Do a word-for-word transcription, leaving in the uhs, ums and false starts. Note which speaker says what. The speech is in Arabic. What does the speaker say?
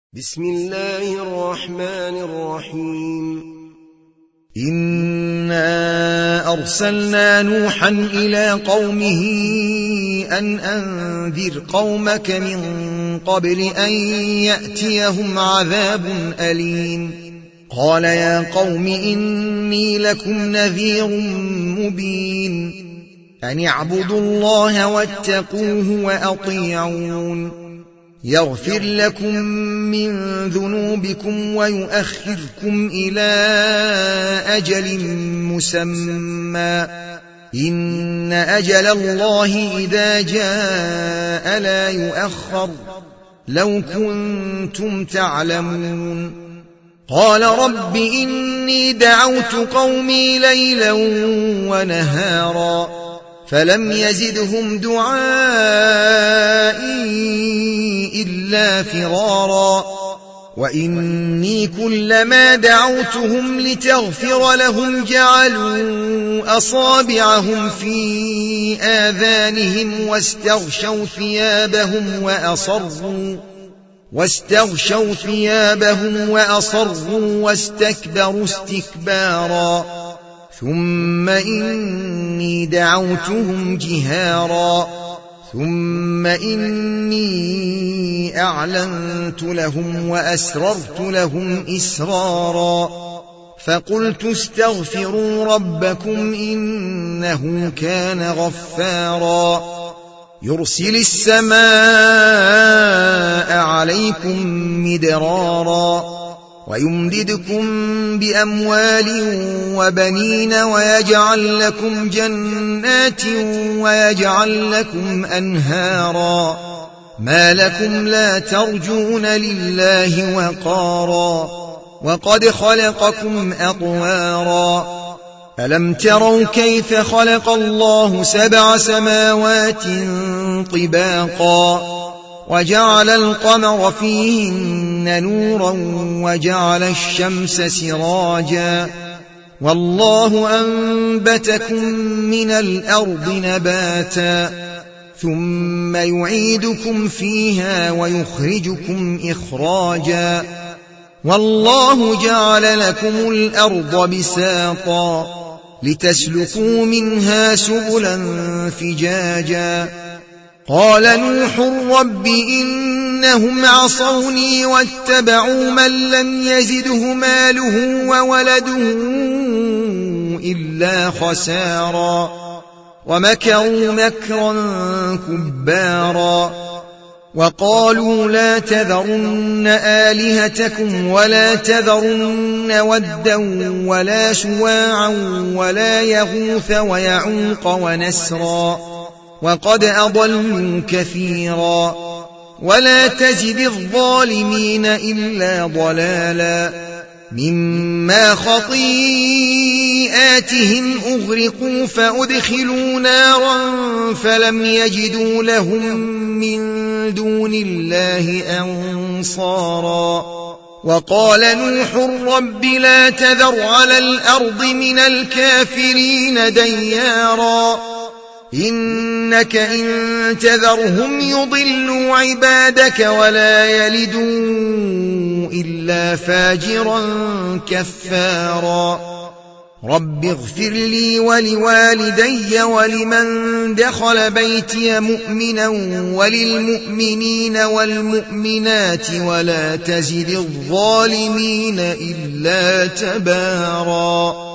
Speaker 1: بسم الله الرحمن الرحيم
Speaker 2: إنا أرسلنا نوحا إلى قومه أن أنذر قومك من قبل أن يأتيهم عذاب أليم قال يا قوم إني لكم نذير مبين أن اعبدوا الله واتقوه وأطيعون يغفر لكم من ذنوبكم ويؤخركم إلى أجل مسمى إن أجل الله إذا جاء لا يؤخر لو كنتم تعلمون قال رب إني دعوت قومي ليلا ونهارا فلم يزدهم دعائي إلا فرارا وإني كلما دعوتهم لتغفر لهم جعلوا أصابعهم في آذانهم واستغشوا ثيابهم وأصروا واستغشوا ثيابهم وأصروا واستكبروا استكبارا ثم إني دعوتهم جهارا ثم إني أعلنت لهم وأسررت لهم إسرارا فقلت استغفروا ربكم إنه كان غفارا يرسل السماء عليكم مدرارا ويمددكم بأموال وبنين ويجعل لكم جنات ويجعل لكم أنهارا ما لكم لا ترجون لله وقارا وقد خلقكم أطوارا ألم تروا كيف خلق الله سبع سماوات طباقا وجعل القمر فيهن نورا وجعل الشمس سراجا والله أنبتكم من الأرض نباتا ثم يعيدكم فيها ويخرجكم إخراجا والله جعل لكم الأرض بساطا لتسلكوا منها سبلا فجاجا قال نوح رب إنهم عصوني واتبعوا من لم يزده ماله وولده إلا خسارا ومكروا مكرا كبارا وقالوا لا تذرن آلهتكم ولا تذرن ودا ولا سواعا ولا يغوث ويعوق ونسرا وقد أضلوا كثيرا ولا تزد الظالمين إلا ضلالا مما خطيئاتهم أغرقوا فأدخلوا نارا فلم يجدوا لهم من دون الله أنصارا وقال نوح رب لا تذر على الأرض من الكافرين ديارا إنك إن تذرهم يضلوا عبادك ولا يلدوا إلا فاجرا كفارا رب اغفر لي ولوالدي ولمن دخل بيتي مؤمنا وللمؤمنين والمؤمنات ولا تزد الظالمين إلا تبارا.